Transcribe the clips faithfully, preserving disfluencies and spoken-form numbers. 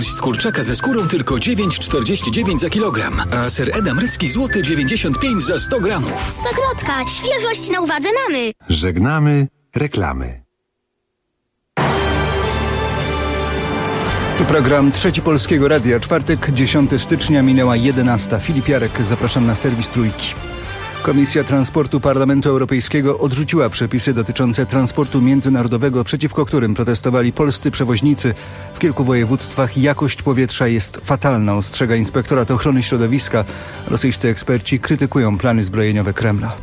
Z kurczaka ze skórą tylko dziewięć czterdzieści dziewięć za kilogram, a ser edam rycki złoty dziewięćdziesiąt pięć za sto gramów. Stokrotka, świeżość na uwadze mamy. Żegnamy reklamy. Tu program Trzeci Polskiego Radia. Czwartek, dziesiątego stycznia, minęła jedenasta. Filip Jarek, zapraszam na serwis Trójki. Komisja Transportu Parlamentu Europejskiego odrzuciła przepisy dotyczące transportu międzynarodowego, przeciwko którym protestowali polscy przewoźnicy. W kilku województwach jakość powietrza jest fatalna, ostrzega Inspektorat Ochrony Środowiska. Rosyjscy eksperci krytykują plany zbrojeniowe Kremla.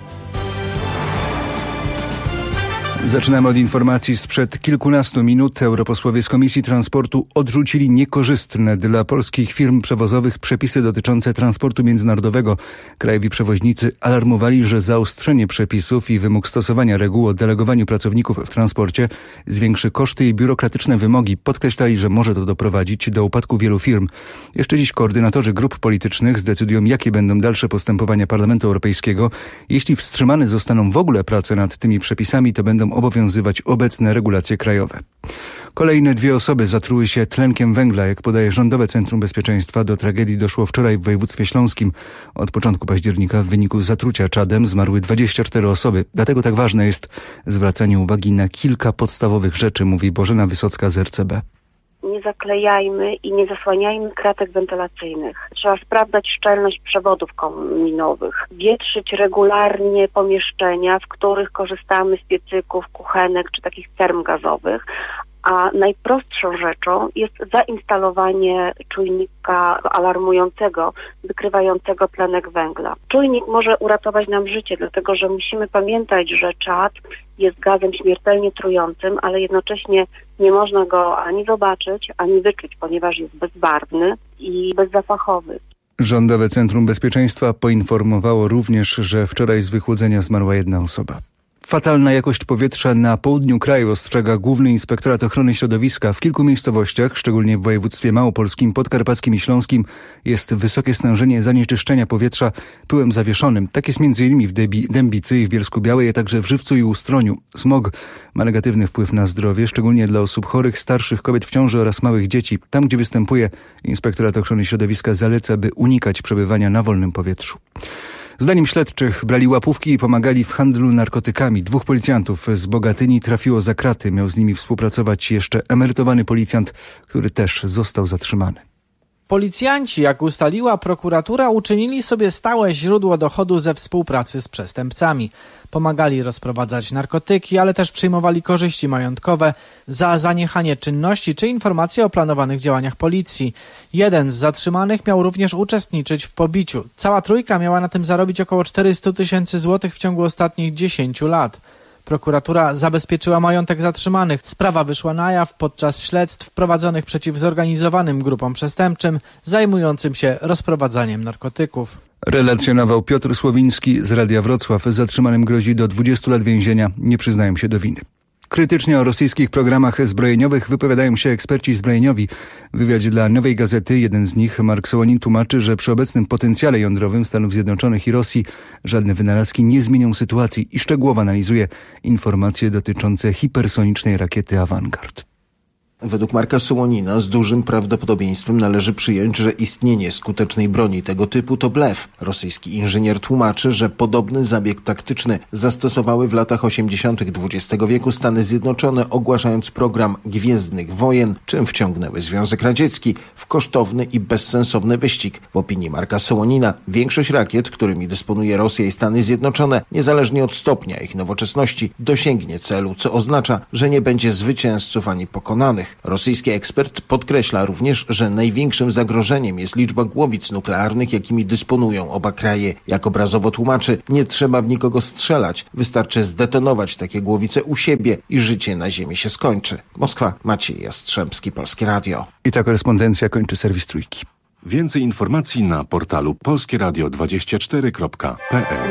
Zaczynamy od informacji sprzed kilkunastu minut. Europosłowie z Komisji Transportu odrzucili niekorzystne dla polskich firm przewozowych przepisy dotyczące transportu międzynarodowego. Krajowi przewoźnicy alarmowali, że zaostrzenie przepisów i wymóg stosowania reguł o delegowaniu pracowników w transporcie zwiększy koszty i biurokratyczne wymogi. Podkreślali, że może to doprowadzić do upadku wielu firm. Jeszcze dziś koordynatorzy grup politycznych zdecydują, jakie będą dalsze postępowania Parlamentu Europejskiego. Jeśli wstrzymane zostaną w ogóle prace nad tymi przepisami, to będą obowiązywać obecne regulacje krajowe. Kolejne dwie osoby zatruły się tlenkiem węgla. Jak podaje Rządowe Centrum Bezpieczeństwa, do tragedii doszło wczoraj w województwie śląskim. Od początku października w wyniku zatrucia czadem zmarły dwadzieścia cztery osoby. Dlatego tak ważne jest zwracanie uwagi na kilka podstawowych rzeczy, mówi Bożena Wysocka z R C B. Nie zaklejajmy i nie zasłaniajmy kratek wentylacyjnych. Trzeba sprawdzać szczelność przewodów kominowych, wietrzyć regularnie pomieszczenia, w których korzystamy z piecyków, kuchenek czy takich term gazowych. A najprostszą rzeczą jest zainstalowanie czujnika alarmującego, wykrywającego tlenek węgla. Czujnik może uratować nam życie, dlatego że musimy pamiętać, że czad jest gazem śmiertelnie trującym, ale jednocześnie nie można go ani zobaczyć, ani wyczuć, ponieważ jest bezbarwny i bezzapachowy. Rządowe Centrum Bezpieczeństwa poinformowało również, że wczoraj z wychłodzenia zmarła jedna osoba. Fatalna jakość powietrza na południu kraju, ostrzega Główny Inspektorat Ochrony Środowiska. W kilku miejscowościach, szczególnie w województwie małopolskim, podkarpackim i śląskim, jest wysokie stężenie zanieczyszczenia powietrza pyłem zawieszonym. Tak jest między innymi w Dębicy i w Bielsku-Białej, a także w Żywcu i Ustroniu. Smog ma negatywny wpływ na zdrowie, szczególnie dla osób chorych, starszych, kobiet w ciąży oraz małych dzieci. Tam, gdzie występuje, Inspektorat Ochrony Środowiska zaleca, by unikać przebywania na wolnym powietrzu. Zdaniem śledczych brali łapówki i pomagali w handlu narkotykami. Dwóch policjantów z Bogatyni trafiło za kraty. Miał z nimi współpracować jeszcze emerytowany policjant, który też został zatrzymany. Policjanci, jak ustaliła prokuratura, uczynili sobie stałe źródło dochodu ze współpracy z przestępcami. Pomagali rozprowadzać narkotyki, ale też przyjmowali korzyści majątkowe za zaniechanie czynności czy informacje o planowanych działaniach policji. Jeden z zatrzymanych miał również uczestniczyć w pobiciu. Cała trójka miała na tym zarobić około czterysta tysięcy złotych w ciągu ostatnich dziesięciu lat. Prokuratura zabezpieczyła majątek zatrzymanych. Sprawa wyszła na jaw podczas śledztw prowadzonych przeciw zorganizowanym grupom przestępczym zajmującym się rozprowadzaniem narkotyków. Relacjonował Piotr Słowiński z Radia Wrocław. Zatrzymanym grozi do dwudziestu lat więzienia. Nie przyznają się do winy. Krytycznie o rosyjskich programach zbrojeniowych wypowiadają się eksperci zbrojeniowi. W wywiadzie dla Nowej Gazety jeden z nich, Mark Sołonin, tłumaczy, że przy obecnym potencjale jądrowym Stanów Zjednoczonych i Rosji żadne wynalazki nie zmienią sytuacji i szczegółowo analizuje informacje dotyczące hipersonicznej rakiety Avangard. Według Marka Sołonina z dużym prawdopodobieństwem należy przyjąć, że istnienie skutecznej broni tego typu to blef. Rosyjski inżynier tłumaczy, że podobny zabieg taktyczny zastosowały w latach osiemdziesiątych dwudziestego wieku Stany Zjednoczone, ogłaszając program Gwiezdnych Wojen, czym wciągnęły Związek Radziecki w kosztowny i bezsensowny wyścig. W opinii Marka Sołonina większość rakiet, którymi dysponuje Rosja i Stany Zjednoczone, niezależnie od stopnia ich nowoczesności, dosięgnie celu, co oznacza, że nie będzie zwycięzców ani pokonanych. Rosyjski ekspert podkreśla również, że największym zagrożeniem jest liczba głowic nuklearnych, jakimi dysponują oba kraje. Jak obrazowo tłumaczy, nie trzeba w nikogo strzelać, wystarczy zdetonować takie głowice u siebie i życie na ziemi się skończy. Moskwa, Maciej Jastrzębski, Polskie Radio. I ta korespondencja kończy serwis Trójki. Więcej informacji na portalu polskie radio dwadzieścia cztery kropka p l.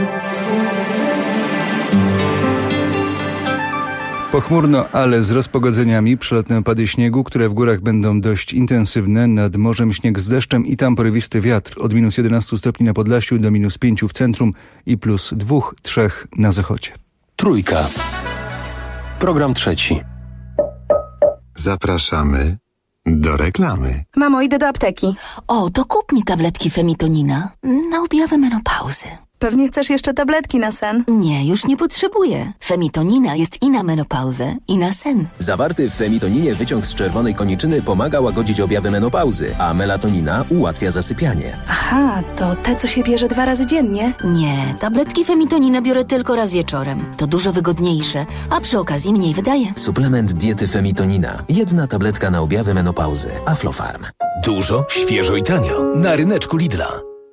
Pochmurno, ale z rozpogodzeniami, przelotne opady śniegu, które w górach będą dość intensywne. Nad morzem śnieg z deszczem i tam porywisty wiatr. Od minus jedenastu stopni na Podlasiu do minus pięciu w centrum i plus dwóch, trzech na zachodzie. Trójka. Program trzeci. Zapraszamy Do reklamy. Mamo, idę do apteki. O, to kup mi tabletki Femitonina na objawy menopauzy. Pewnie chcesz jeszcze tabletki na sen. Nie, już nie potrzebuję. Femitonina jest i na menopauzę, i na sen. Zawarty w Femitoninie wyciąg z czerwonej koniczyny pomaga łagodzić objawy menopauzy, a melatonina ułatwia zasypianie. Aha, to te, co się bierze dwa razy dziennie? Nie, tabletki Femitonina biorę tylko raz wieczorem. To dużo wygodniejsze, a przy okazji mniej wydaje. Suplement diety Femitonina. Jedna tabletka na objawy menopauzy. Aflofarm. Dużo, świeżo i tanio. Na ryneczku Lidla.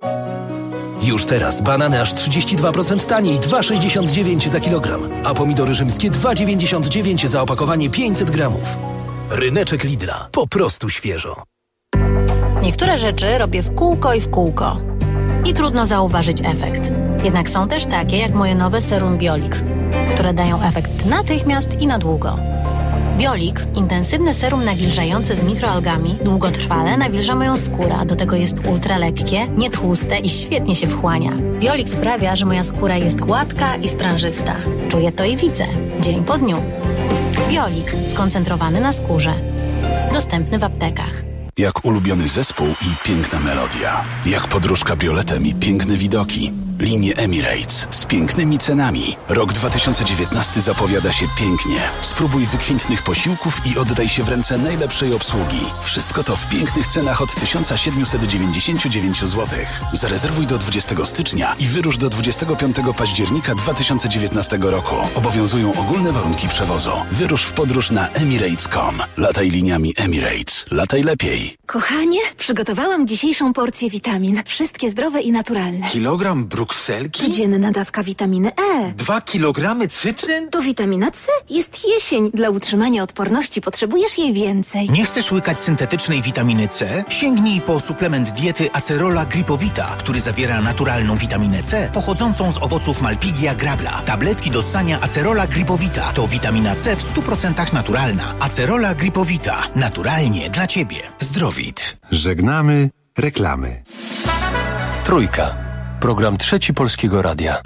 Już teraz banany aż trzydzieści dwa procent taniej, dwa sześćdziesiąt dziewięć za kilogram, a pomidory rzymskie dwa dziewięćdziesiąt dziewięć za opakowanie pięćset gramów. Ryneczek Lidla. Po prostu świeżo. Niektóre rzeczy robię w kółko i w kółko. I trudno zauważyć efekt. Jednak są też takie jak moje nowe serum Biolik, które dają efekt natychmiast i na długo. Biolik, intensywne serum nawilżające z mikroalgami, długotrwale nawilża moją skórę, a do tego jest ultra lekkie, nietłuste i świetnie się wchłania. Biolik sprawia, że moja skóra jest gładka i sprężysta. Czuję to i widzę, dzień po dniu. Biolik, skoncentrowany na skórze. Dostępny w aptekach. Jak ulubiony zespół i piękna melodia. Jak podróż kabrioletem i piękne widoki. Linie Emirates z pięknymi cenami. Rok dwa tysiące dziewiętnasty zapowiada się pięknie. Spróbuj wykwintnych posiłków i oddaj się w ręce najlepszej obsługi. Wszystko to w pięknych cenach od tysiąc siedemset dziewięćdziesiąt dziewięć złotych. Zarezerwuj do dwudziestego stycznia i wyrusz do dwudziestego piątego października dwa tysiące dziewiętnastego roku. Obowiązują ogólne warunki przewozu. Wyrusz w podróż na emirates kropka com. Lataj liniami Emirates. Lataj lepiej. Kochanie, przygotowałam dzisiejszą porcję witamin. Wszystkie zdrowe i naturalne. Kilogram brukselki? Codzienna dawka witaminy E. Dwa kilogramy cytryn? To witamina C. Jest jesień. Dla utrzymania odporności potrzebujesz jej więcej. Nie chcesz łykać syntetycznej witaminy C? Sięgnij po suplement diety Acerola Gripowita, który zawiera naturalną witaminę C pochodzącą z owoców Malpighia grabla. Tabletki do ssania Acerola Gripowita to witamina C w stu procentach naturalna. Acerola Gripowita. Naturalnie dla Ciebie. Zdrowit. Żegnamy reklamy. Trójka. Program Trzeci Polskiego Radia.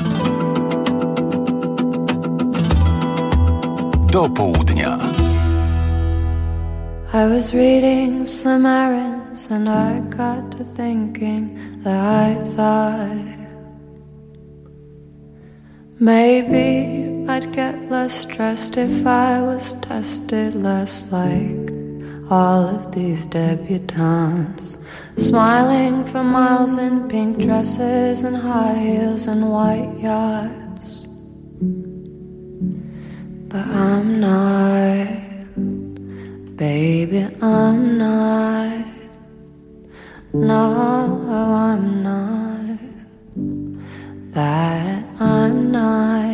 Do południa. I was reading Samaritans and I got to thinking that I thought maybe I'd get less stressed if I was tested less like all of these debutantes, smiling for miles in pink dresses and high heels and white yachts. But I'm not, baby, I'm not. No, I'm not. That I'm not.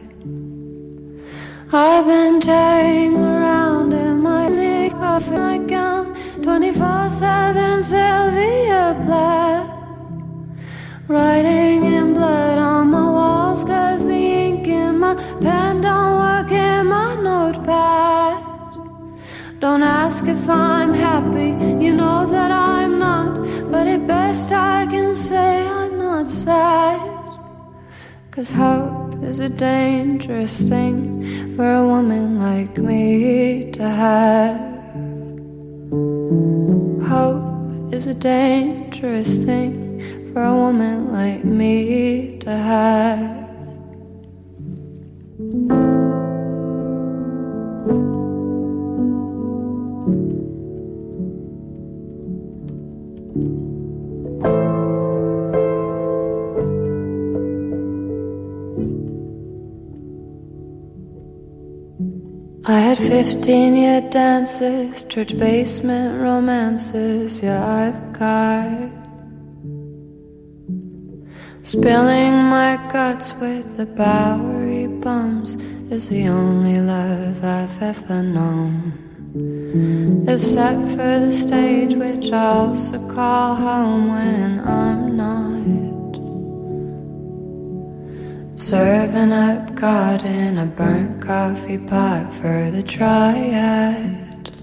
I've been tearing around in my knee coffee nightgown, twenty-four seven Sylvia Plath, writing in blood on my walls cause the ink in my pen don't work in my notepad. Don't ask if I'm happy, you know that I'm not, but at best I can say I'm not sad, cause hope is a dangerous thing for a woman like me to have. Hope is a dangerous thing for a woman like me to have. I had fifteen-year dances, church basement romances, yeah, I've got spilling my guts with the Bowery bums is the only love I've ever known, except for the stage, which I also call home when I'm not serving up God in a burnt coffee pot for the triad.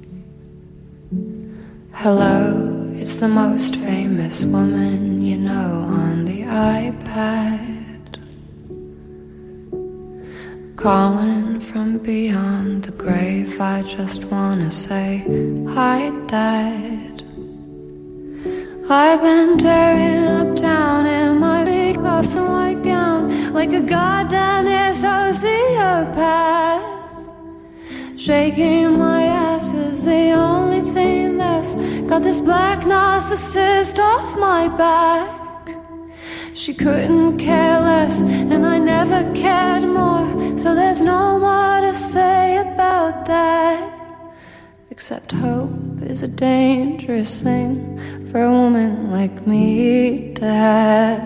Hello, it's the most famous woman you know on the iPad. Calling from beyond the grave, I just wanna say hi, Dad. I've been tearing up down in my big off and white gown like a goddamn sociopath. Shaking my ass is the only thing that's got this black narcissist off my back. She couldn't care less, and I never cared more, so there's no more to say about that. Except hope is a dangerous thing for a woman like me to have.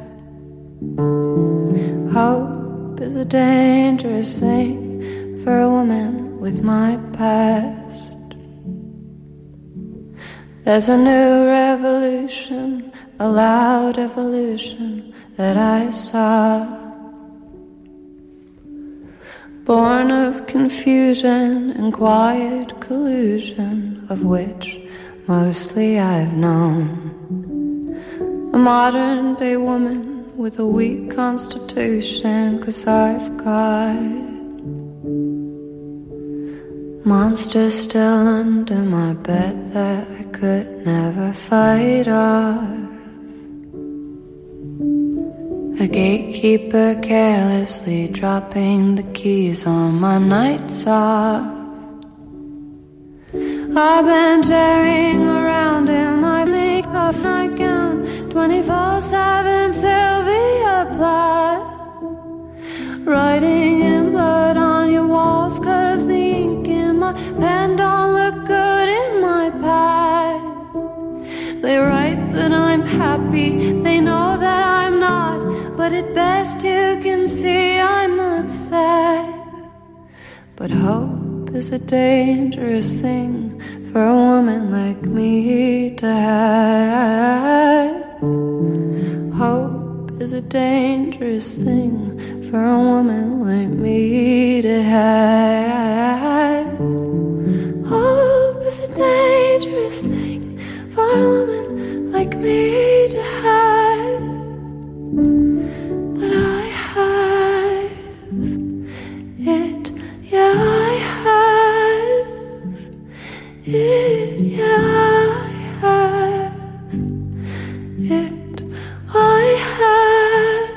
Hope is a dangerous thing for a woman with my past. There's a new revolution, a loud evolution that I saw, born of confusion and quiet collusion, of which mostly I've known. A modern day woman with a weak constitution, 'cause I've got monsters still under my bed that I could never fight off. A gatekeeper carelessly dropping the keys on my nights off. I've been tearing around in my make-off nightgown, twenty-four seven Sylvia Plath, writing in blood on your walls 'cause the ink in my pen don't look good in my pad. They write that I'm happy, they know that I'm not, but at best you can see I'm not sad. But hope is a dangerous thing for a woman like me to have. Hope is a dangerous thing for a woman like me to have. Hope is a dangerous thing for a woman like me to have. But I have it, yeah I have it, yeah I have it, I have.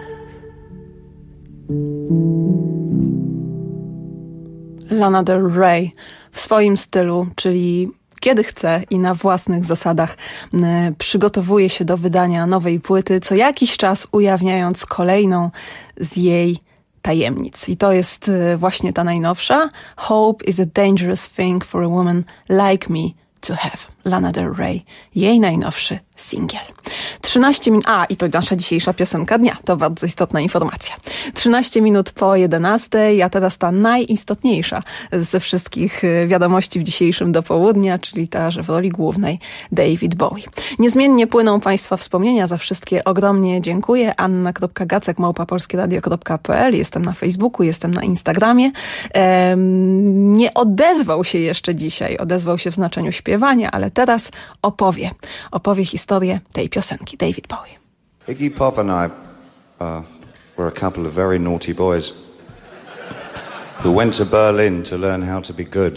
Lana Del Rey w swoim stylu, czyli kiedy chce i na własnych zasadach przygotowuje się do wydania nowej płyty, co jakiś czas ujawniając kolejną z jej tajemnic. I to jest właśnie ta najnowsza. Hope is a dangerous thing for a woman like me to have. Lana Del Rey, jej najnowszy singiel. trzynaście minut, a i to nasza dzisiejsza piosenka dnia, to bardzo istotna informacja. trzynaście minut po jedenastej, a teraz ta najistotniejsza ze wszystkich wiadomości w dzisiejszym dopołudnia, czyli ta, że w roli głównej David Bowie. Niezmiennie płyną Państwa wspomnienia, za wszystkie ogromnie dziękuję. anna kropka gacek małpa polskie radio kropka p l, jestem na Facebooku, jestem na Instagramie. Ehm, nie odezwał się jeszcze dzisiaj, odezwał się w znaczeniu śpiewania, ale teraz opowie, opowie historię tej piosenki, David Bowie. Iggy Pop and I uh, were a couple of very naughty boys who went to Berlin to learn how to be good.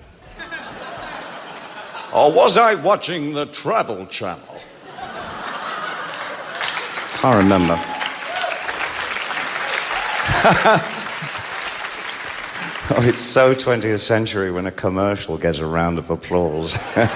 Or was I watching the Travel Channel? Can't remember. Oh, it's so twentieth century when a commercial gets a round of applause.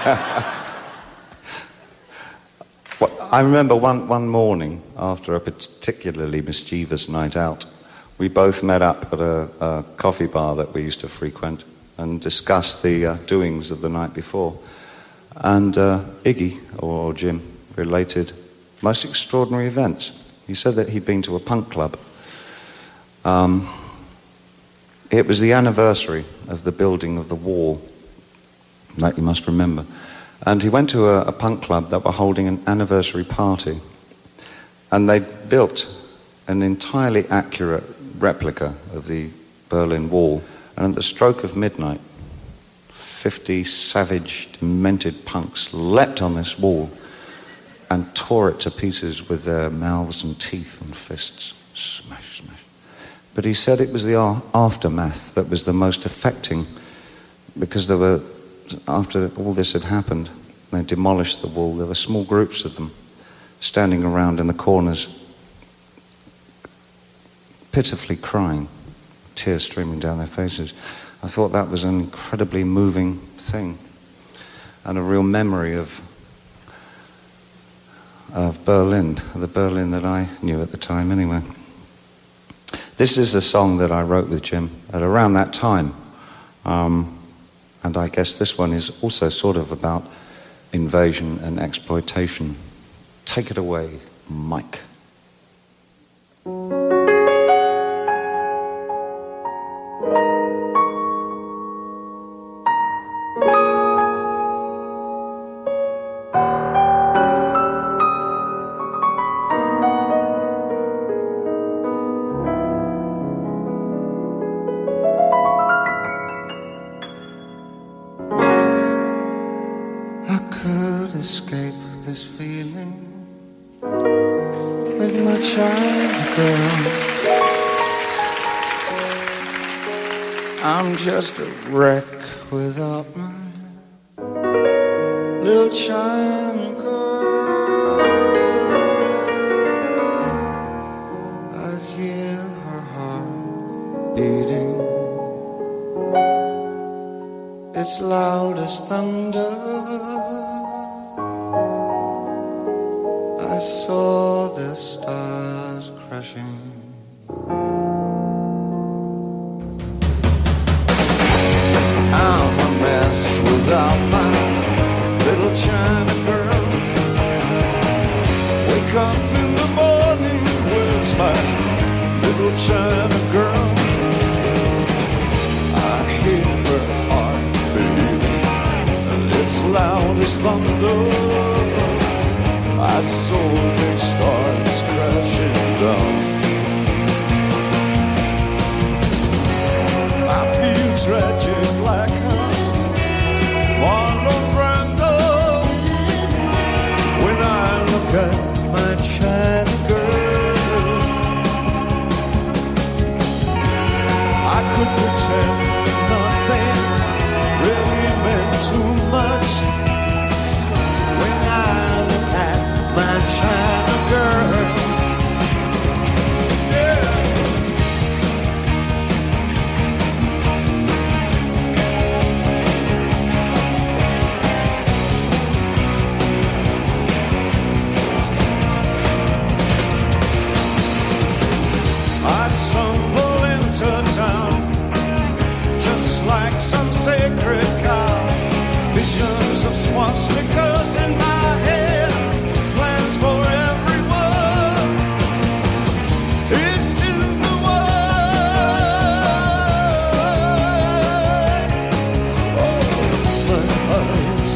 Well, I remember one, one morning after a particularly mischievous night out, we both met up at a, a coffee bar that we used to frequent and discussed the uh, doings of the night before. And uh, Iggy, or Jim, related most extraordinary events. He said that he'd been to a punk club. Um... It was the anniversary of the building of the wall, that you must remember. And he went to a, a punk club that were holding an anniversary party. And they built an entirely accurate replica of the Berlin Wall. And at the stroke of midnight, fifty savage, demented punks leapt on this wall and tore it to pieces with their mouths and teeth and fists. Smash, smash. But he said it was the a- aftermath that was the most affecting, because there were, after all this had happened, they demolished the wall, there were small groups of them standing around in the corners, pitifully crying, tears streaming down their faces. I thought that was an incredibly moving thing, and a real memory of of Berlin, the Berlin that I knew at the time anyway. This is a song that I wrote with Jim at around that time, um, and I guess this one is also sort of about invasion and exploitation. Take it away, Mike. Just a wreck without my little China girl. I hear her heart beating, it's loud as thunder. I saw the stars crashing. I'm a mess without my little China girl. Wake up in the morning, where's my little China girl? I hear her heart beating, and it's loud as thunder. I saw the stars crashing down. I feel tragic like Marlon Brando when I look at my China girl. I could pretend nothing really meant too much when I look at my China girl. I stumble into town just like some sacred cow. Visions of swastikas in my head, plans for everyone. It's in the words of my eyes.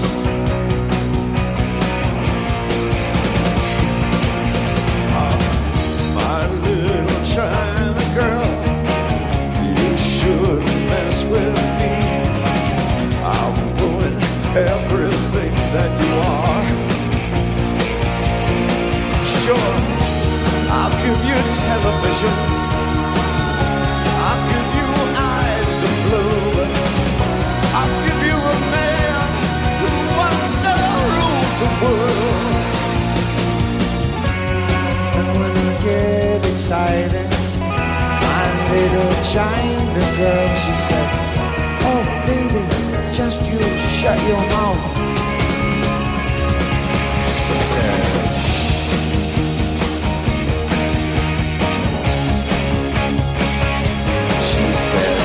Ah, my little China girl, you shouldn't mess with me. I'll ruin everything that you are. Sure, I'll give you television, I'll give you eyes of blue, I'll give you a man who wants to rule the world. And when I get excited, my little China girl, she said, oh baby, just you shut your mouth. She said, she said,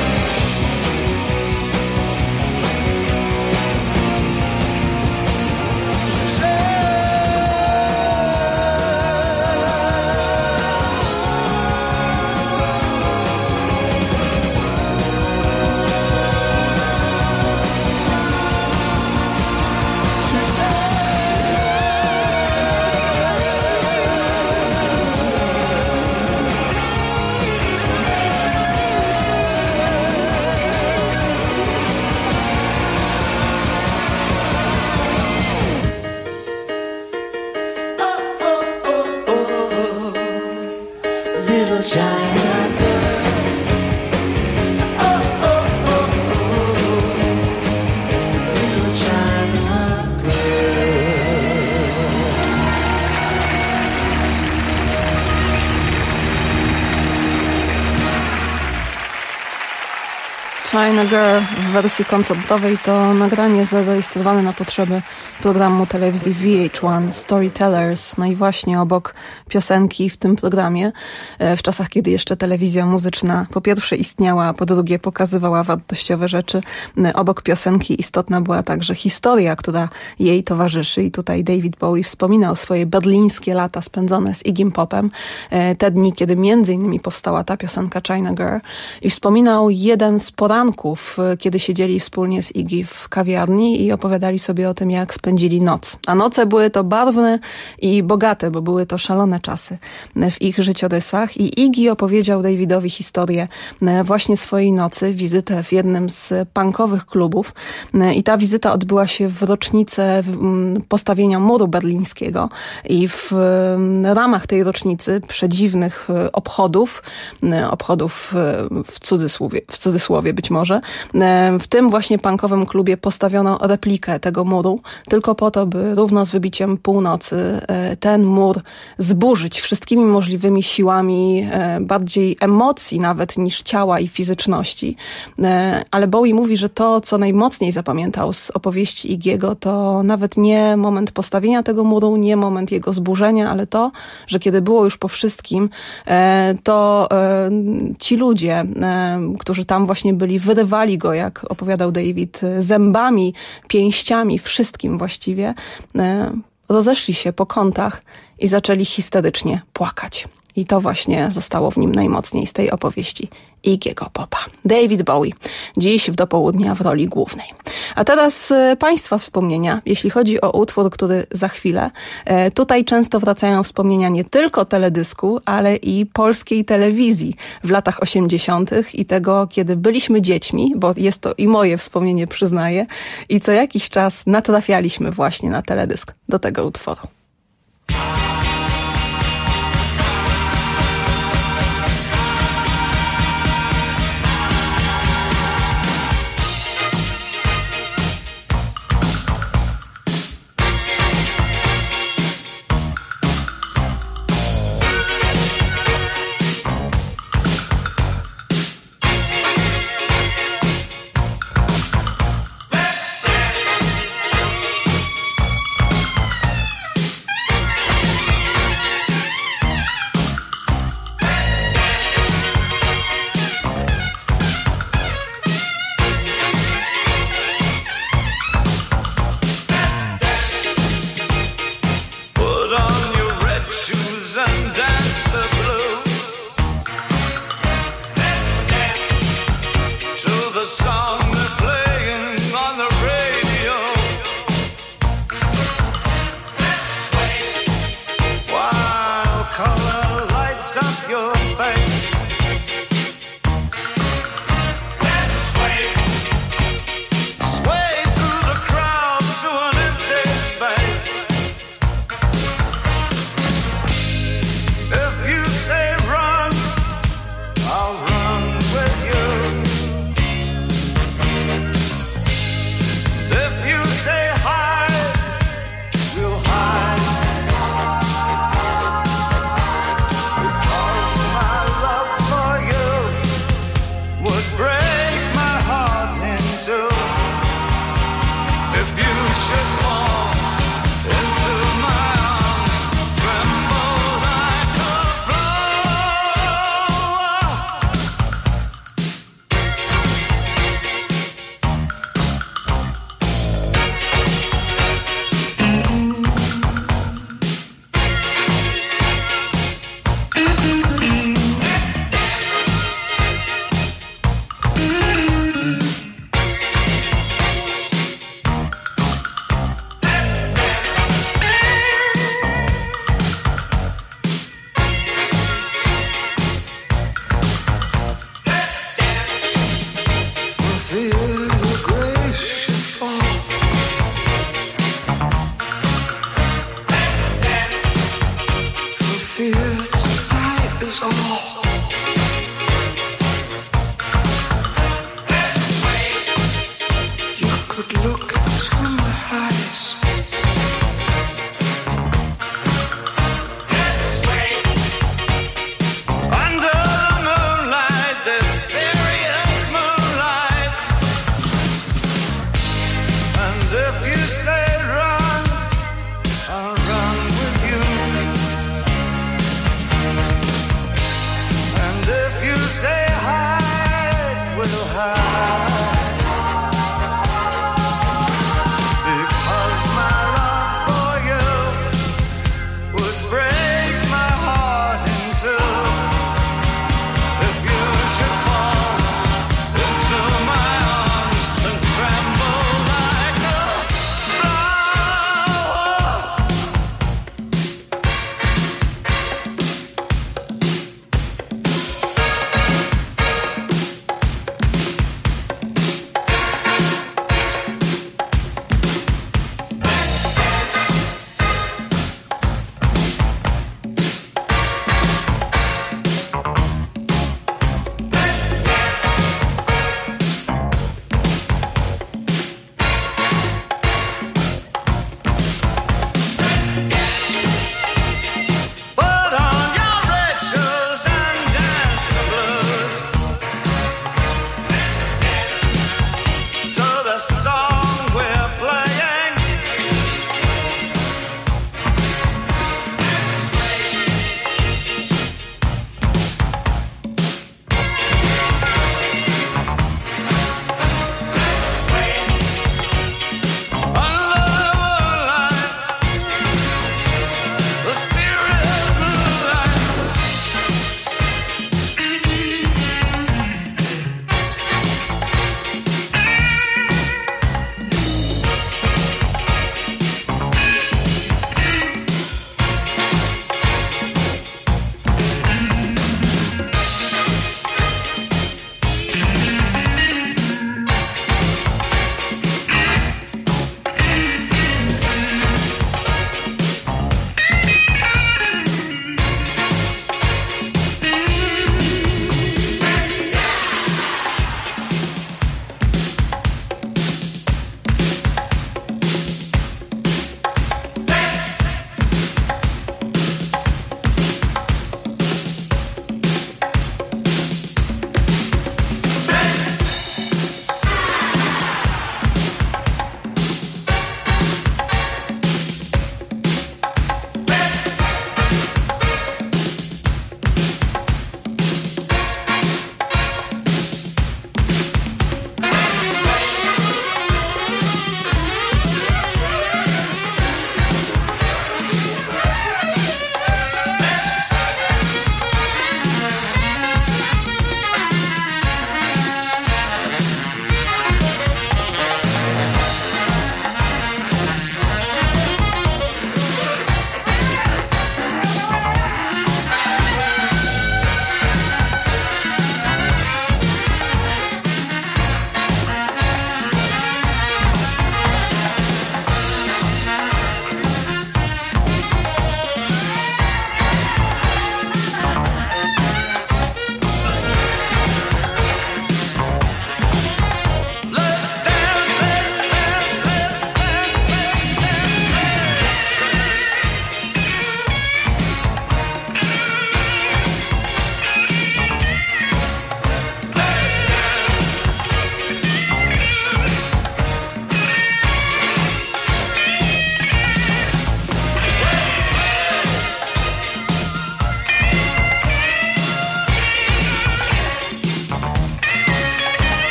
little China girl. China Girl w wersji koncertowej to nagranie zarejestrowane na potrzeby programu telewizji V H jeden Storytellers. No i właśnie obok piosenki w tym programie, w czasach kiedy jeszcze telewizja muzyczna po pierwsze istniała, a po drugie pokazywała wartościowe rzeczy, obok piosenki istotna była także historia, która jej towarzyszy. I tutaj David Bowie wspominał swoje berlińskie lata spędzone z Iggym Popem. Te dni, kiedy między innymi powstała ta piosenka China Girl. I wspominał jeden z poranków, kiedy siedzieli wspólnie z Iggy w kawiarni i opowiadali sobie o tym, jak spędzili noc. A noce były to barwne i bogate, bo były to szalone czasy w ich życiorysach. I Iggy opowiedział Davidowi historię właśnie swojej nocy, wizytę w jednym z punkowych klubów. I ta wizyta odbyła się w rocznicę postawienia muru berlińskiego. I w ramach tej rocznicy przedziwnych obchodów, obchodów w cudzysłowie, w cudzysłowie być może, w tym właśnie punkowym klubie postawiono replikę tego muru, tylko po to, by równo z wybiciem północy ten mur zburzyć wszystkimi możliwymi siłami, bardziej emocji nawet niż ciała i fizyczności. Ale Bowie mówi, że to, co najmocniej zapamiętał z opowieści Iggy'ego, to nawet nie moment postawienia tego muru, nie moment jego zburzenia, ale to, że kiedy było już po wszystkim, to ci ludzie, którzy tam właśnie byli, wyrywali go, jak opowiadał David, zębami, pięściami, wszystkim właściwie, rozeszli się po kątach i zaczęli histerycznie płakać. I to właśnie zostało w nim najmocniej z tej opowieści Iggy'ego Popa. David Bowie, dziś w dopołudnia w roli głównej. A teraz e, Państwa wspomnienia, jeśli chodzi o utwór, który za chwilę. E, tutaj często wracają wspomnienia nie tylko teledysku, ale i polskiej telewizji w latach osiemdziesiątych i tego, kiedy byliśmy dziećmi, bo jest to i moje wspomnienie, przyznaję, i co jakiś czas natrafialiśmy właśnie na teledysk do tego utworu.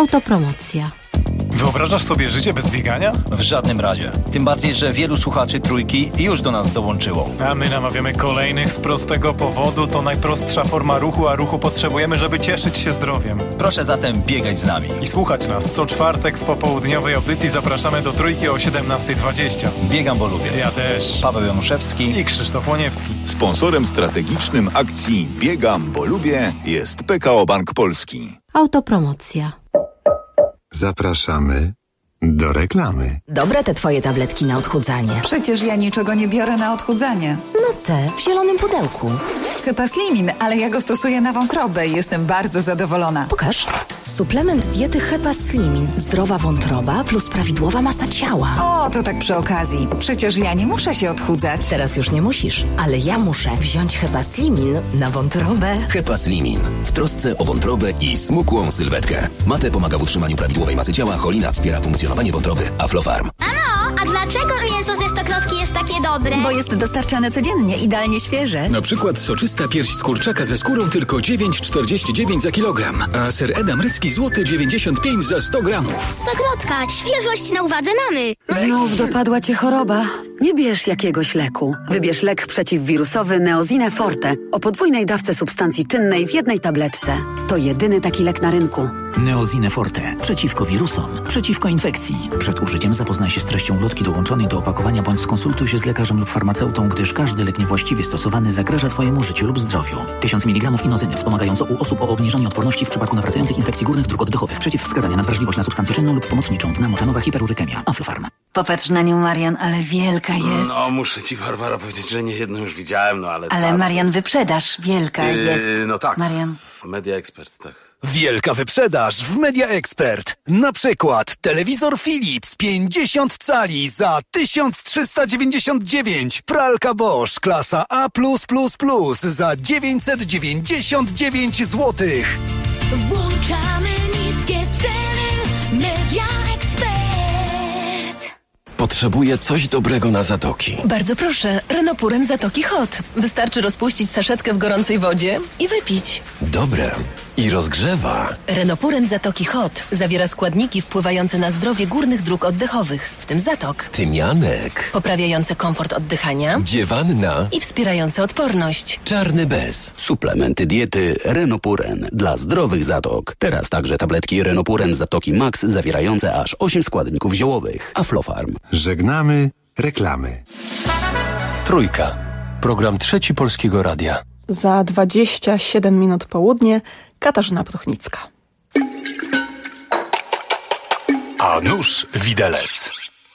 Autopromocja. Wyobrażasz sobie życie bez biegania? W żadnym razie. Tym bardziej, że wielu słuchaczy Trójki już do nas dołączyło. A my namawiamy kolejnych z prostego powodu. To najprostsza forma ruchu, a ruchu potrzebujemy, żeby cieszyć się zdrowiem. Proszę zatem biegać z nami. I słuchać nas. Co czwartek w popołudniowej audycji zapraszamy do Trójki o siedemnasta dwadzieścia. Biegam, bo lubię. Ja też. Paweł Januszewski i Krzysztof Łoniewski. Sponsorem strategicznym akcji Biegam, bo lubię jest P K O Bank Polski. Autopromocja. Zapraszamy do reklamy. Dobre te twoje tabletki na odchudzanie. Przecież ja niczego nie biorę na odchudzanie. No te, w zielonym pudełku. Hepaslimin, ale ja go stosuję na wątrobę i jestem bardzo zadowolona. Pokaż. Suplement diety Hepaslimin. Zdrowa wątroba plus prawidłowa masa ciała. O, to tak przy okazji. Przecież ja nie muszę się odchudzać. Teraz już nie musisz, ale ja muszę wziąć Hepaslimin na wątrobę. Hepaslimin. W trosce o wątrobę i smukłą sylwetkę. Mate pomaga w utrzymaniu prawidłowej masy ciała, cholina wspiera funkcjonowanie wątroby. Aflofarm. Mamo, a dlaczego mięso ze stokrotki jest takie dobre? Bo jest dostarczane codziennie, idealnie świeże. Na przykład soczysta pierś z kurczaka ze skórą tylko dziewięć czterdzieści dziewięć za kilogram, a ser edam rycki złoty dziewięćdziesiąt pięć za sto gramów. Stokrotka, świeżość na uwadze mamy. Znów dopadła cię choroba? Nie bierz jakiegoś leku. Wybierz lek przeciwwirusowy Neozine Forte o podwójnej dawce substancji czynnej w jednej tabletce. To jedyny taki lek na rynku. Neozine Forte. Przeciwko wirusom, przeciwko infekcji. Przed użyciem zapoznaj się z treścią ulotki dołączonej do opakowania bądź skonsultuj się z lekarzem lub farmaceutą, gdyż każdy lek niewłaściwie stosowany zagraża twojemu życiu lub zdrowiu. tysiąc miligramów inozyny wspomagająco u osób o obniżonej odporności w przypadku nawracających infekcji górnych dróg oddechowych. Przeciwwskazania na wrażliwość na substancję czynną lub pomocniczą. Dna moczanowa, hiperurykemia. Aflofarm. Popatrz na nią, Marian, ale wielka jest. No, muszę ci, Barbara, powiedzieć, że nie jedną już widziałem, no ale... Ale ta, Marian, jest... wyprzedaż wielka yy, jest. No tak. Marian. Media Expert, tak. Wielka wyprzedaż w Media Expert. Na przykład telewizor Philips pięćdziesiąt cali za tysiąc trzysta dziewięćdziesiąt dziewięć. Pralka Bosch klasa A plus plus plus za dziewięćset dziewięćdziesiąt dziewięć złotych. Włączamy niskie ceny. Media Expert. Potrzebuję coś dobrego na zatoki. Bardzo proszę, Renopuren Zatoki Hot. Wystarczy rozpuścić saszetkę w gorącej wodzie i wypić. Dobre. I rozgrzewa. Renopuren Zatoki Hot zawiera składniki wpływające na zdrowie górnych dróg oddechowych, w tym zatok. Tymianek. Poprawiające komfort oddychania. Dziewanna. I wspierające odporność. Czarny bez. Suplementy diety Renopuren dla zdrowych zatok. Teraz także tabletki Renopuren Zatoki Max zawierające aż osiem składników ziołowych. Aflofarm. Żegnamy reklamy. Trójka. Program Trzeci Polskiego Radia. Za dwadzieścia siedem minut południe Katarzyna Ptuchnicka. A nuż widelec.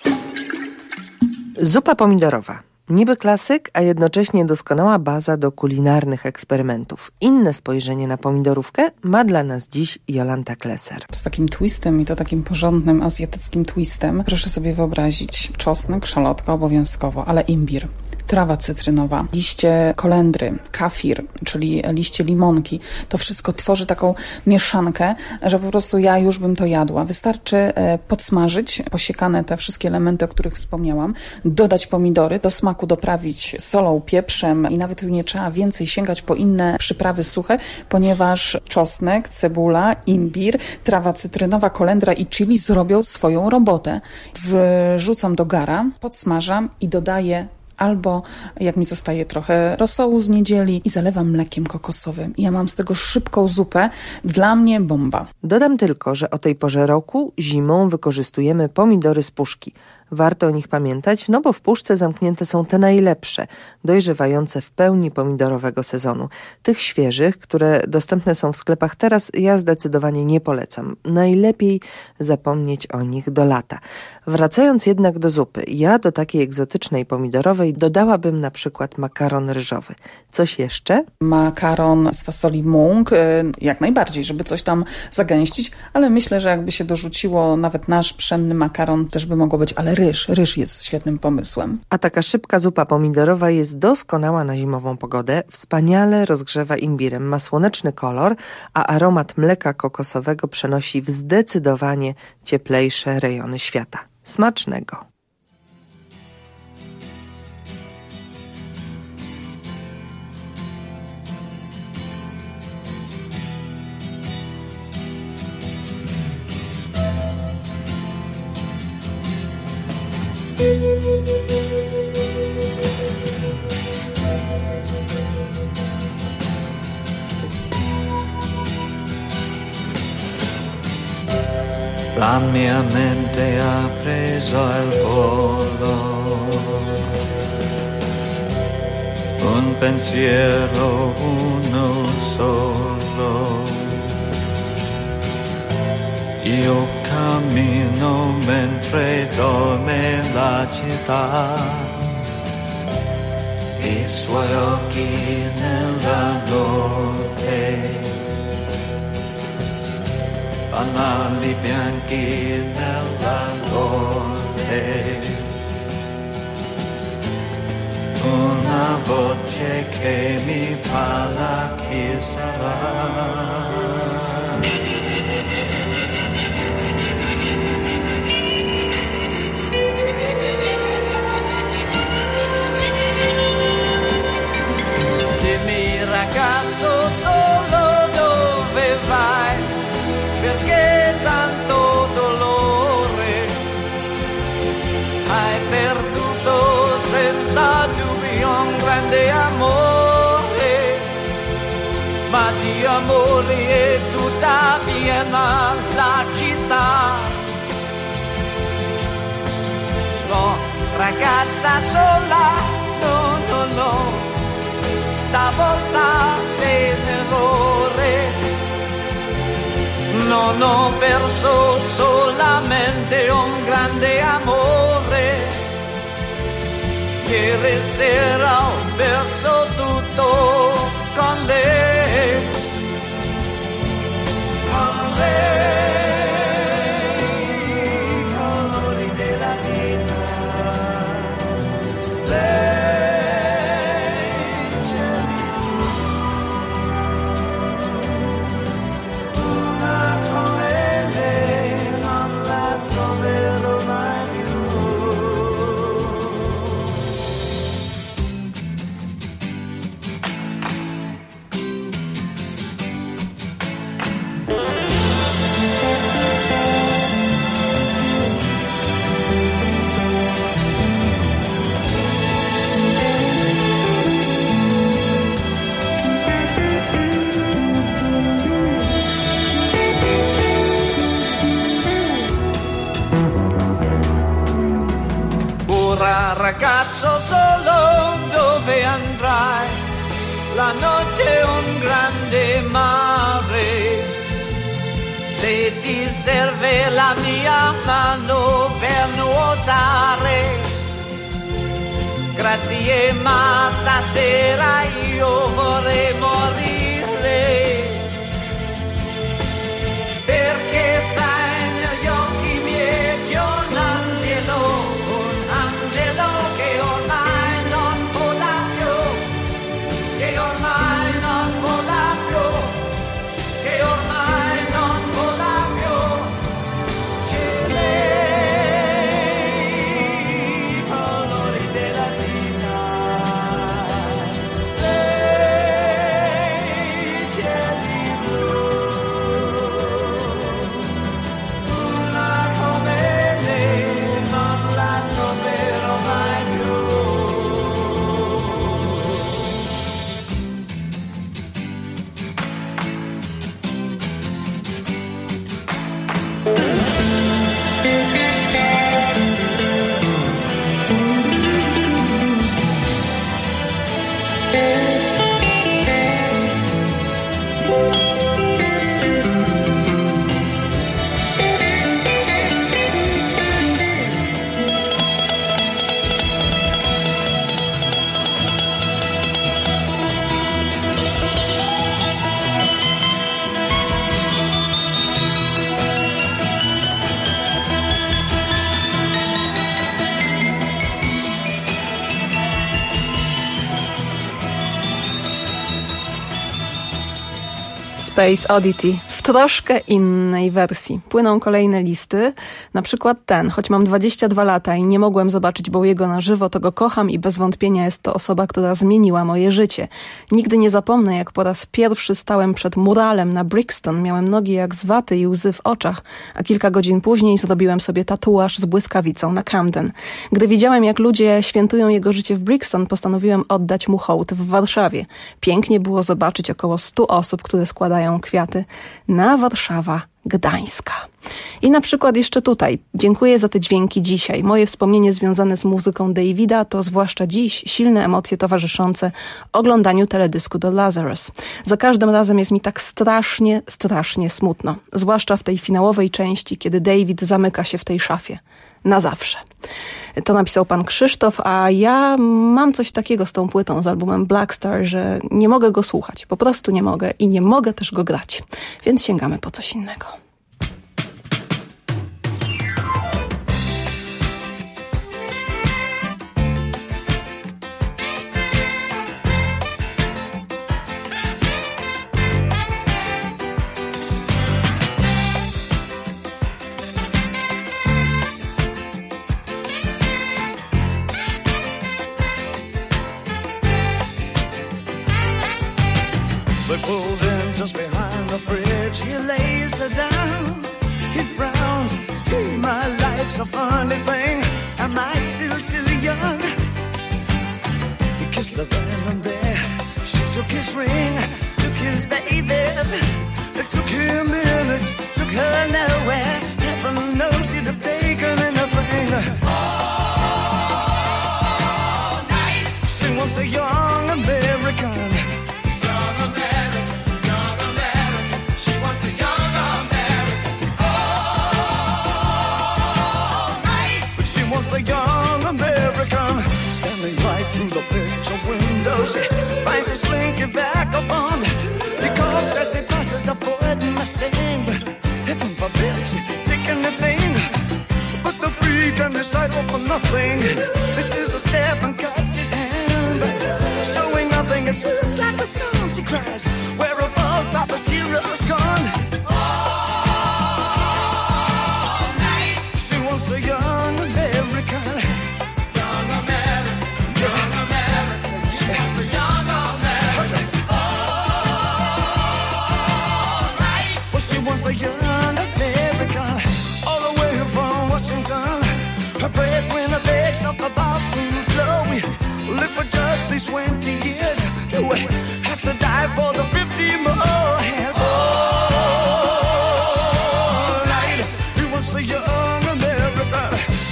Zupa pomidorowa. Niby klasyk, a jednocześnie doskonała baza do kulinarnych eksperymentów. Inne spojrzenie na pomidorówkę ma dla nas dziś Jolanta Kleser. Z takim twistem i to takim porządnym azjatyckim twistem. Proszę sobie wyobrazić czosnek, szalotka obowiązkowo, ale imbir. Trawa cytrynowa, liście kolendry, kafir, czyli liście limonki. To wszystko tworzy taką mieszankę, że po prostu ja już bym to jadła. Wystarczy podsmażyć posiekane te wszystkie elementy, o których wspomniałam, dodać pomidory, do smaku doprawić solą, pieprzem i nawet nie trzeba więcej sięgać po inne przyprawy suche, ponieważ czosnek, cebula, imbir, trawa cytrynowa, kolendra i chili zrobią swoją robotę. Wrzucam do gara, podsmażam i dodaję albo jak mi zostaje trochę rosołu z niedzieli i zalewam mlekiem kokosowym. I ja mam z tego szybką zupę. Dla mnie bomba. Dodam tylko, że o tej porze roku zimą wykorzystujemy pomidory z puszki. Warto o nich pamiętać, no bo w puszce zamknięte są te najlepsze, dojrzewające w pełni pomidorowego sezonu. Tych świeżych, które dostępne są w sklepach teraz, ja zdecydowanie nie polecam. Najlepiej zapomnieć o nich do lata. Wracając jednak do zupy, ja do takiej egzotycznej pomidorowej dodałabym na przykład makaron ryżowy. Coś jeszcze? Makaron z fasoli mung, jak najbardziej, żeby coś tam zagęścić, ale myślę, że jakby się dorzuciło nawet nasz pszenny makaron, też by mogło być, ale ryż, ryż jest świetnym pomysłem. A taka szybka zupa pomidorowa jest doskonała na zimową pogodę, wspaniale rozgrzewa imbirem, ma słoneczny kolor, a aromat mleka kokosowego przenosi w zdecydowanie cieplejsze rejony świata. Smacznego! La mia mente ha preso il volo, un pensiero, uno solo. Io cammino mentre dorme la città, i suoi occhi nella notte, fanali bianchi nella notte, una voce che mi parla chi sarà. Dimmi ragazzo solo dove vai, perché tanto dolore hai perduto senza dubbio un grande amore, ma di amori è tutta piena la città. No, ragazza sola, no, no, no, stavolta sei un errore. Non ho perso solamente un grande amore, ieri sera ho perso tutto con lei, con lei, colori della vita, lei c'è una come lei, non la troverò mai più. Ora ragazzo solo dove andrai? La notte è un grande mare, se ti serve la mia mano per nuotare. Grazie ma stasera io vorrei morire, perché sai negli occhi miei c'è un angelo, un angelo che ormai non vola più, che ormai non vola più, che ormai non vola più. C'è lei, colori della vita, lei cieli blu, una come lei non la troverò mai più. Space Oddity w troszkę innej wersji. Płyną kolejne listy, na przykład ten. Choć mam dwadzieścia dwa lata i nie mogłem zobaczyć Bowiego na żywo, to go kocham i bez wątpienia jest to osoba, która zmieniła moje życie. Nigdy nie zapomnę, jak po raz pierwszy stałem przed muralem na Brixton. Miałem nogi jak z waty i łzy w oczach, a kilka godzin później zrobiłem sobie tatuaż z błyskawicą na Camden. Gdy widziałem, jak ludzie świętują jego życie w Brixton, postanowiłem oddać mu hołd w Warszawie. Pięknie było zobaczyć około stu osób, które składają kwiaty na Warszawa Gdańska. I na przykład jeszcze tutaj. Dziękuję za te dźwięki dzisiaj. Moje wspomnienie związane z muzyką Davida to zwłaszcza dziś silne emocje towarzyszące oglądaniu teledysku do Lazarus. Za każdym razem jest mi tak strasznie, strasznie smutno. Zwłaszcza w tej finałowej części, kiedy David zamyka się w tej szafie. Na zawsze. To napisał pan Krzysztof, a ja mam coś takiego z tą płytą, z albumem Black Star, że nie mogę go słuchać. Po prostu nie mogę i nie mogę też go grać. Więc sięgamy po coś innego. Pulled in just behind the bridge, he lays her down, he frowns, gee, my life's a funny thing, am I still too young? He kissed the then and there, she took his ring, took his babies, it took him minutes, took her nowhere, heaven knows he'd have taken anything. All night, she was a young American. The young American standing right through the picture window. She finds a slinky vagabond. He coughs as he passes a Ford Mustang. Heaven forbid she's taking anything but the freak and his title for nothing. This is a step and cuts his hand, showing nothing. It swoops like a song. She cries, where have all Papa's heroes gone? All night she wants a young American. Young American, young American, she wants the young American. All right, well she wants the young American. All the way from Washington, her breadwinner begs off the bathroom floor. We live for just these twenty years. Do we have to die for the fifty more? And all right, he wants the young American.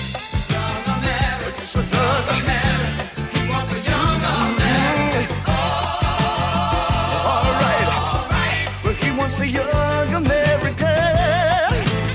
The young American.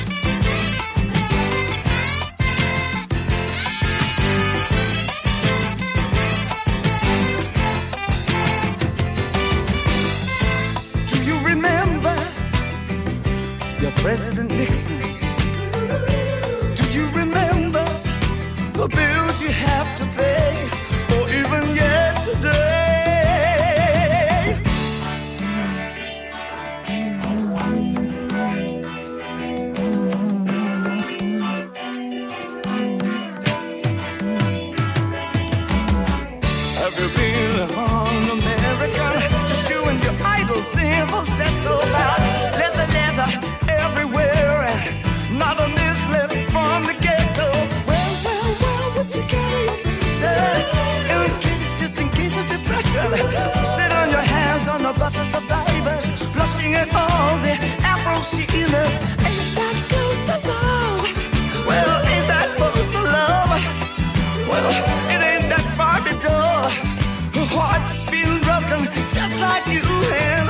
Do you remember your President Nixon? Do you remember the bills you have to pay, or even yesterday? Simple set so loud, leather, leather everywhere, and not a miss left from the ghetto. Well, well, well, would you carry your pieces in case, just in case of depression? Sit on your hands on the bus of survivors, blushing at all the Afro-Sheeners. Ain't that close to love? Well, ain't that close to love? Well, it ain't that far to door. Her heart's been broken just like you and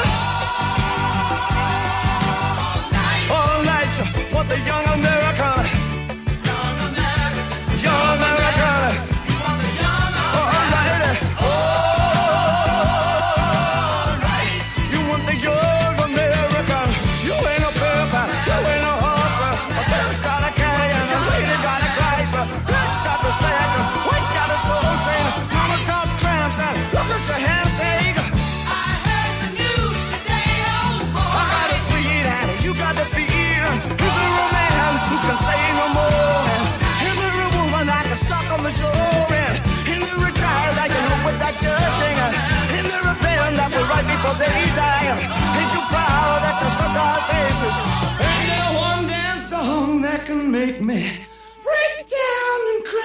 all night. What the young American, young American, young American. All right, all right. You want the young American. You ain't a pimp, you make me break down and cry.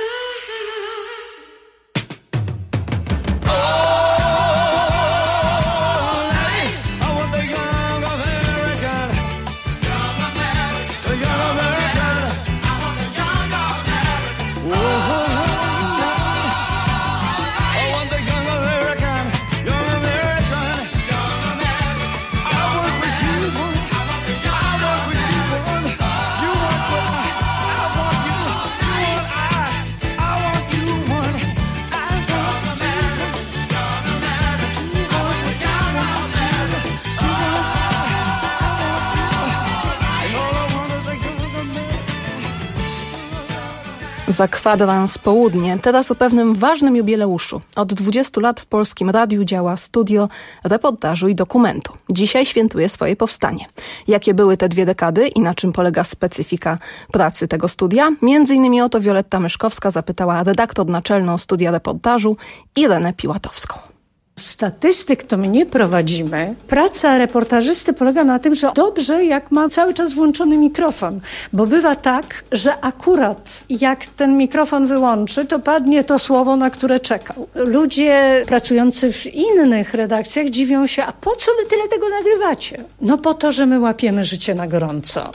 Za kwadrans południe. Teraz o pewnym ważnym jubileuszu. Od dwudziestu lat w Polskim Radiu działa studio reportażu i dokumentu. Dzisiaj świętuje swoje powstanie. Jakie były te dwie dekady i na czym polega specyfika pracy tego studia? Między innymi o to Wioletta Myszkowska zapytała redaktor naczelną Studia Reportażu Irenę Piłatowską. Statystyk to my nie prowadzimy. Praca reportażysty polega na tym, że dobrze jak ma cały czas włączony mikrofon, bo bywa tak, że akurat jak ten mikrofon wyłączy, to padnie to słowo, na które czekał. Ludzie pracujący w innych redakcjach dziwią się, a po co wy tyle tego nagrywacie? No po to, że my łapiemy życie na gorąco.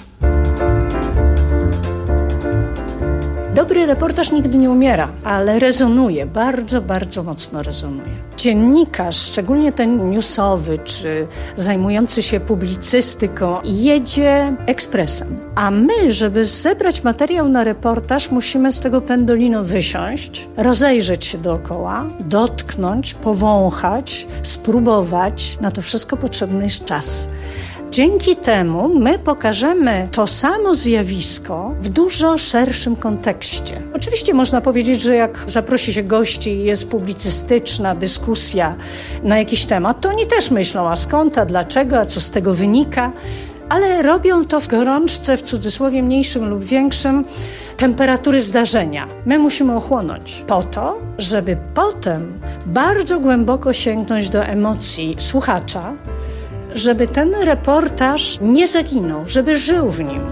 Dobry reportaż nigdy nie umiera, ale rezonuje, bardzo, bardzo mocno rezonuje. Dziennikarz, szczególnie ten newsowy czy zajmujący się publicystyką, jedzie ekspresem. A my, żeby zebrać materiał na reportaż, musimy z tego pendolino wysiąść, rozejrzeć się dookoła, dotknąć, powąchać, spróbować. Na to wszystko potrzebny jest czas. Dzięki temu my pokażemy to samo zjawisko w dużo szerszym kontekście. Oczywiście można powiedzieć, że jak zaprosi się gości i jest publicystyczna dyskusja na jakiś temat, to oni też myślą, a skąd, a dlaczego, a co z tego wynika, ale robią to w gorączce, w cudzysłowie mniejszym lub większym, temperatury zdarzenia. My musimy ochłonąć po to, żeby potem bardzo głęboko sięgnąć do emocji słuchacza, żeby ten reportaż nie zaginął, żeby żył w nim.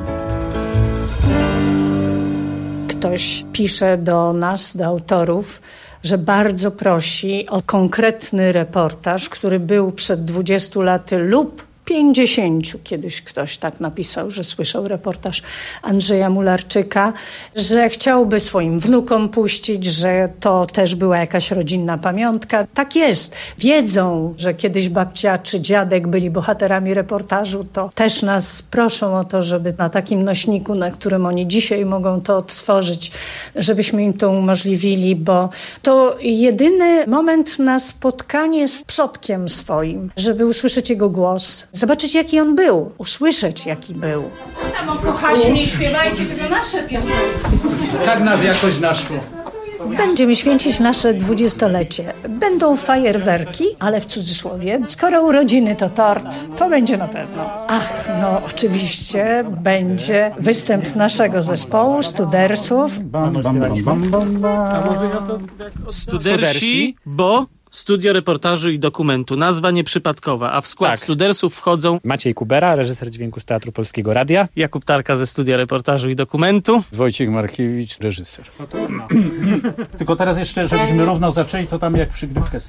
Ktoś pisze do nas, do autorów, że bardzo prosi o konkretny reportaż, który był przed dwudziestu laty lub pięćdziesięciu. Kiedyś ktoś tak napisał, że słyszał reportaż Andrzeja Mularczyka, że chciałby swoim wnukom puścić, że to też była jakaś rodzinna pamiątka. Tak jest. Wiedzą, że kiedyś babcia czy dziadek byli bohaterami reportażu, to też nas proszą o to, żeby na takim nośniku, na którym oni dzisiaj mogą to odtworzyć, żebyśmy im to umożliwili, bo to jedyny moment na spotkanie z przodkiem swoim, żeby usłyszeć jego głos, zobaczyć, jaki on był, usłyszeć, jaki był. Co tam o kochaśmie, nie śpiewajcie tylko nasze piosenki. Tak nas jakoś naszło. Będziemy święcić nasze dwudziestolecie. Będą fajerwerki, ale w cudzysłowie. Skoro urodziny to tort, to będzie na pewno. Ach, no oczywiście będzie występ naszego zespołu, Studersów. Bam, bam, bam, bam, bam, bam. A może ja to... Studersi, bo... Studio Reportażu i Dokumentu. Nazwa nieprzypadkowa, a w skład tak. Studersów wchodzą Maciej Kubera, reżyser dźwięku z Teatru Polskiego Radia. Jakub Tarka ze Studia Reportażu i Dokumentu. Wojciech Markiewicz, reżyser. No trudno. Tylko teraz jeszcze, żebyśmy równo zaczęli, to tam jak przygrywkę.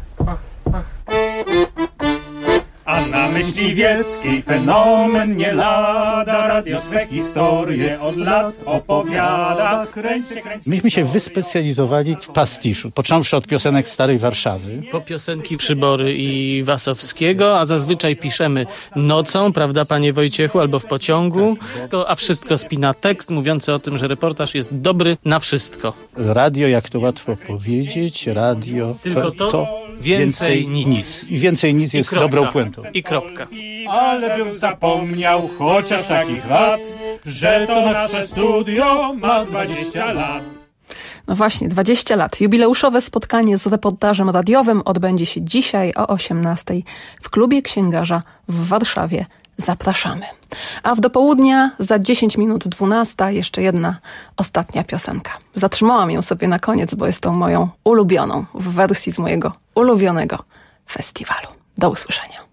A na Myśliwieckiej fenomen nie lada, radio swe historie od lat opowiada. Kręć się, kręć się. Myśmy się wyspecjalizowali w pastiszu, począwszy od piosenek Starej Warszawy. Po piosenki Przybory i Wasowskiego, a zazwyczaj piszemy nocą, prawda panie Wojciechu, albo w pociągu, a wszystko spina tekst mówiący o tym, że reportaż jest dobry na wszystko. Radio, jak to łatwo powiedzieć, radio... Tylko to, to więcej, więcej nic. nic. I więcej nic jest kropka. Dobrą puentą. I kropka. Ale bym zapomniał chociaż takich wad, że to nasze studio ma dwadzieścia lat. No właśnie, dwadzieścia lat. Jubileuszowe spotkanie z reportażem radiowym odbędzie się dzisiaj o osiemnastej w Klubie Księgarza w Warszawie. Zapraszamy. A w dopołudnia za dziesięć minut dwunasta jeszcze jedna ostatnia piosenka. Zatrzymałam ją sobie na koniec, bo jest tą moją ulubioną w wersji z mojego ulubionego festiwalu. Do usłyszenia.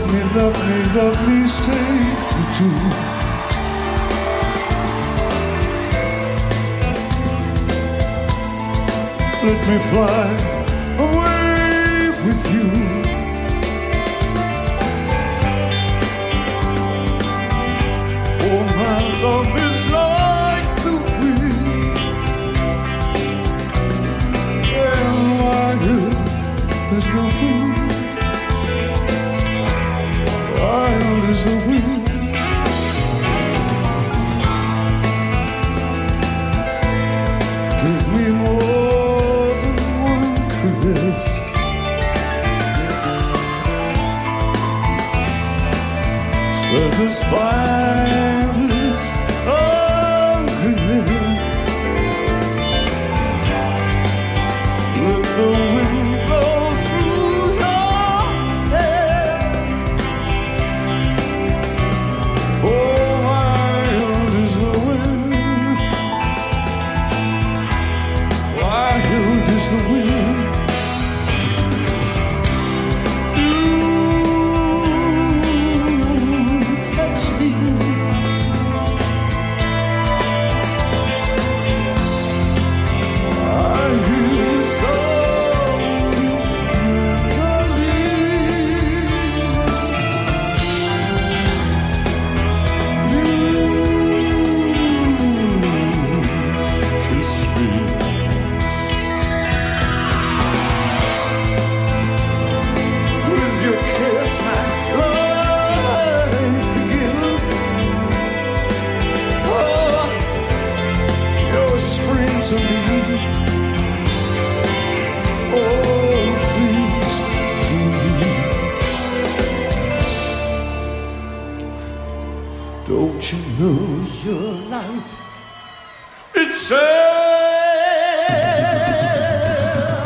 me, love me, love me, stay true. Let me fly away with you. Oh, my love is like the wind, and wild as the wind, wild as the wind. Give me more than one caress. Satisfy this hungriness. Let the wind blow through your hair. Oh, wild is the wind, wild is the wind. To me, all things to me. Don't you know your life itself,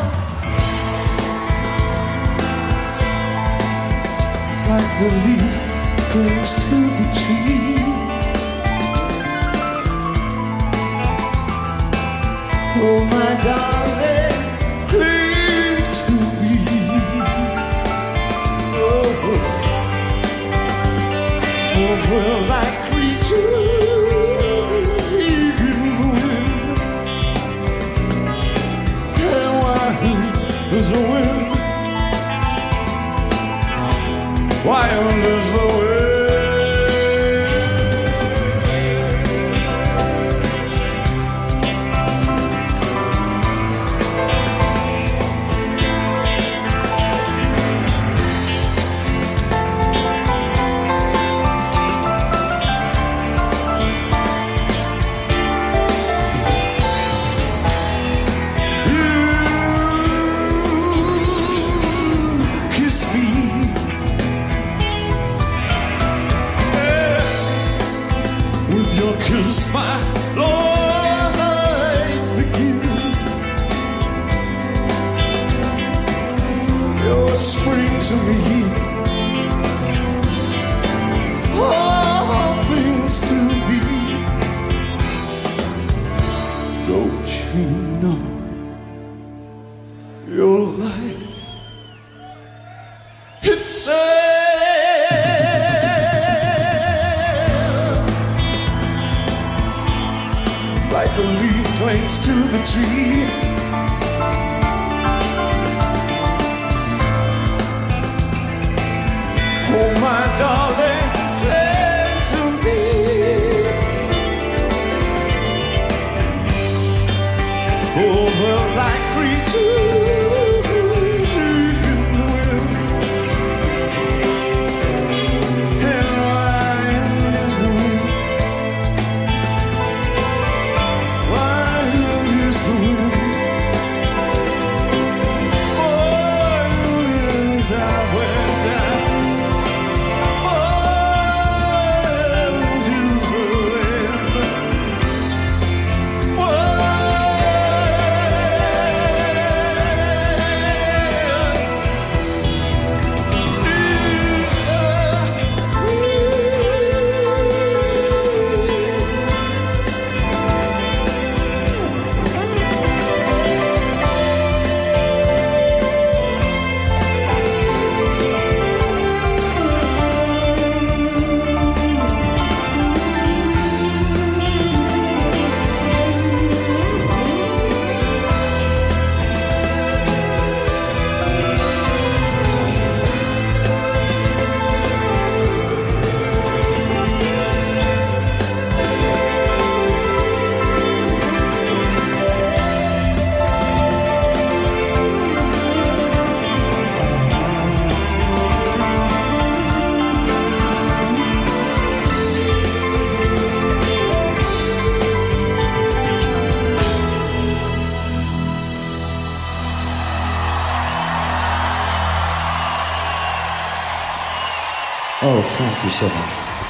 like the leaf clings to the tree. Oh, my darling, cling to me. Oh, for we're like creatures in the wind, and wild as the wind, wild as the wind. Cause my life begins. You're spring to me, all things to be. Don't you know your life itself? Like a leaf clings to the tree. Oh, my darling, cling to me. For we're like creatures in the wind, and wild is the wind. Wild is the wind, wild is the wind, wild cinq et sept.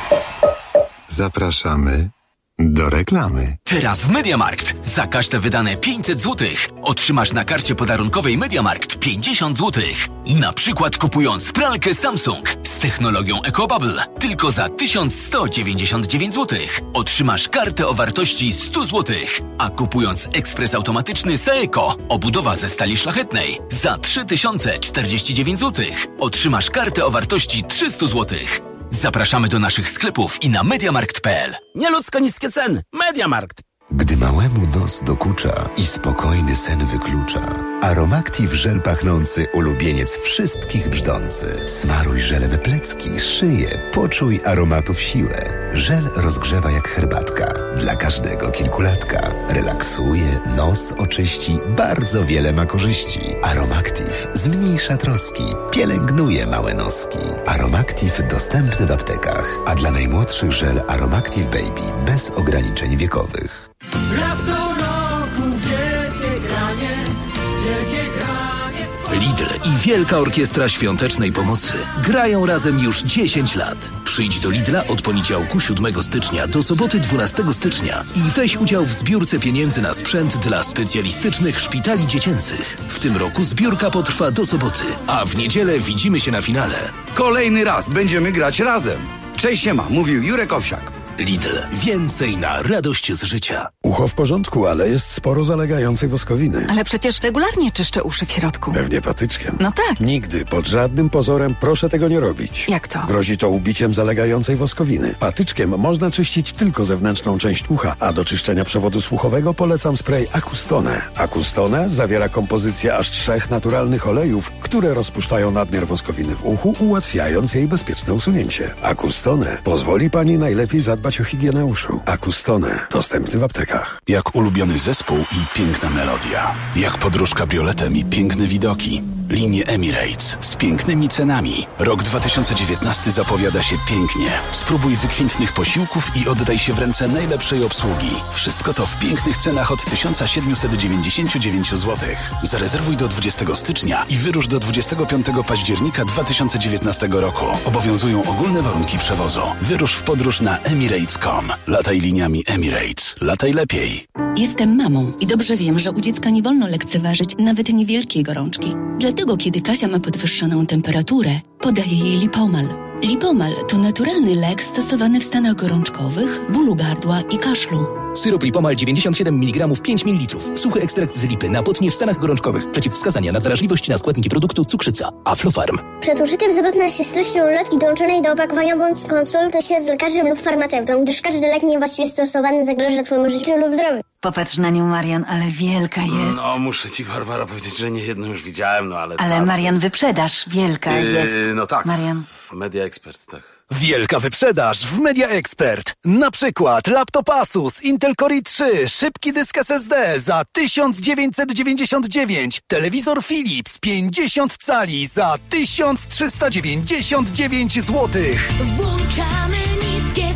Zapraszamy do reklamy. Teraz w MediaMarkt za każde wydane pięćset złotych otrzymasz na karcie podarunkowej MediaMarkt pięćdziesiąt złotych. Na przykład kupując pralkę Samsung z technologią EcoBubble tylko za tysiąc sto dziewięćdziesiąt dziewięć złotych otrzymasz kartę o wartości sto złotych, a kupując ekspres automatyczny Seeko obudowa ze stali szlachetnej za trzy tysiące czterdzieści dziewięć złotych otrzymasz kartę o wartości trzysta złotych. Zapraszamy do naszych sklepów i na mediamarkt kropka p l. Nieludzko niskie ceny. MediaMarkt. Gdy małemu nos dokucza i spokojny sen wyklucza, Aromactive żel pachnący ulubieniec wszystkich brzdący. Smaruj żelem plecki, szyję, poczuj aromatów siłę. Żel rozgrzewa jak herbatka, dla każdego kilkulatka. Relaksuje, nos oczyści, bardzo wiele ma korzyści. Aromactive zmniejsza troski, pielęgnuje małe noski. Aromactive dostępny w aptekach, a dla najmłodszych żel Aromactive Baby bez ograniczeń wiekowych. Raz do roku wielkie granie, wielkie granie. Lidl i Wielka Orkiestra Świątecznej Pomocy grają razem już dziesięć lat. Przyjdź do Lidla od poniedziałku siódmego stycznia do soboty dwunastego stycznia i weź udział w zbiórce pieniędzy na sprzęt dla specjalistycznych szpitali dziecięcych. W tym roku zbiórka potrwa do soboty, a w niedzielę widzimy się na finale. Kolejny raz będziemy grać razem. Cześć, siema, mówił Jurek Owsiak. Lidl. Więcej na radość z życia. Ucho w porządku, ale jest sporo zalegającej woskowiny. Ale przecież regularnie czyszczę uszy w środku. Pewnie patyczkiem. No tak. Nigdy, pod żadnym pozorem proszę tego nie robić. Jak to? Grozi to ubiciem zalegającej woskowiny. Patyczkiem można czyścić tylko zewnętrzną część ucha, a do czyszczenia przewodu słuchowego polecam spray Acustone. Acustone zawiera kompozycję aż trzech naturalnych olejów, które rozpuszczają nadmiar woskowiny w uchu, ułatwiając jej bezpieczne usunięcie. Acustone pozwoli pani najlepiej zadbać o higienę uszu. Acustone. Dostępny w aptekach. Jak ulubiony zespół i piękna melodia. Jak podróż kabrioletem i piękne widoki. Linie Emirates z pięknymi cenami. Rok dwa tysiące dziewiętnasty zapowiada się pięknie. Spróbuj wykwintnych posiłków i oddaj się w ręce najlepszej obsługi. Wszystko to w pięknych cenach od tysiąc siedemset dziewięćdziesiąt dziewięć złotych. Zarezerwuj do dwudziestego stycznia i wyrusz do dwudziestego piątego października dwa tysiące dziewiętnastego roku. Obowiązują ogólne warunki przewozu. Wyrusz w podróż na emirates kropka com. Lataj liniami Emirates. Lataj lepiej. Jestem mamą i dobrze wiem, że u dziecka nie wolno lekceważyć nawet niewielkiej gorączki. Dlatego, kiedy Kasia ma podwyższoną temperaturę, podaję jej Lipomal. Lipomal to naturalny lek stosowany w stanach gorączkowych, bólu gardła i kaszlu. Syrop Lipomal dziewięćdziesiąt siedem miligramów pięć mililitrów. Suchy ekstrakt z lipy na potnie w stanach gorączkowych. Przeciwwskazania na wrażliwość na składniki produktu cukrzyca. Aflofarm. Przed użyciem zapewne się styczną ulotki dołączonej do opakowania bądź skonsultuj się z lekarzem lub farmaceutą, gdyż każdy lek niewłaściwie stosowany zagraża twojemu życiu lub zdrowiu. Popatrz na nią, Marian, ale wielka jest. No, muszę ci, Barbara, powiedzieć, że nie jedną już widziałem, no ale... Ale tam, Marian, jest... wyprzedaż, wielka yy, jest. No tak. Marian. Media Expert, tak. Wielka wyprzedaż w Media Expert. Na przykład laptop Asus Intel Core i trzy, szybki dysk S S D za tysiąc dziewięćset dziewięćdziesiąt dziewięć, telewizor Philips pięćdziesiąt cali za tysiąc trzysta dziewięćdziesiąt dziewięć złotych. Włączamy niskie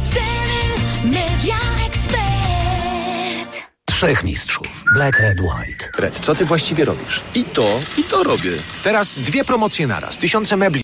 ceny. Media Expert. Trzech mistrzów. Black, Red, White. Red, co ty właściwie robisz? I to, i to robię. Teraz dwie promocje naraz. Tysiące mebli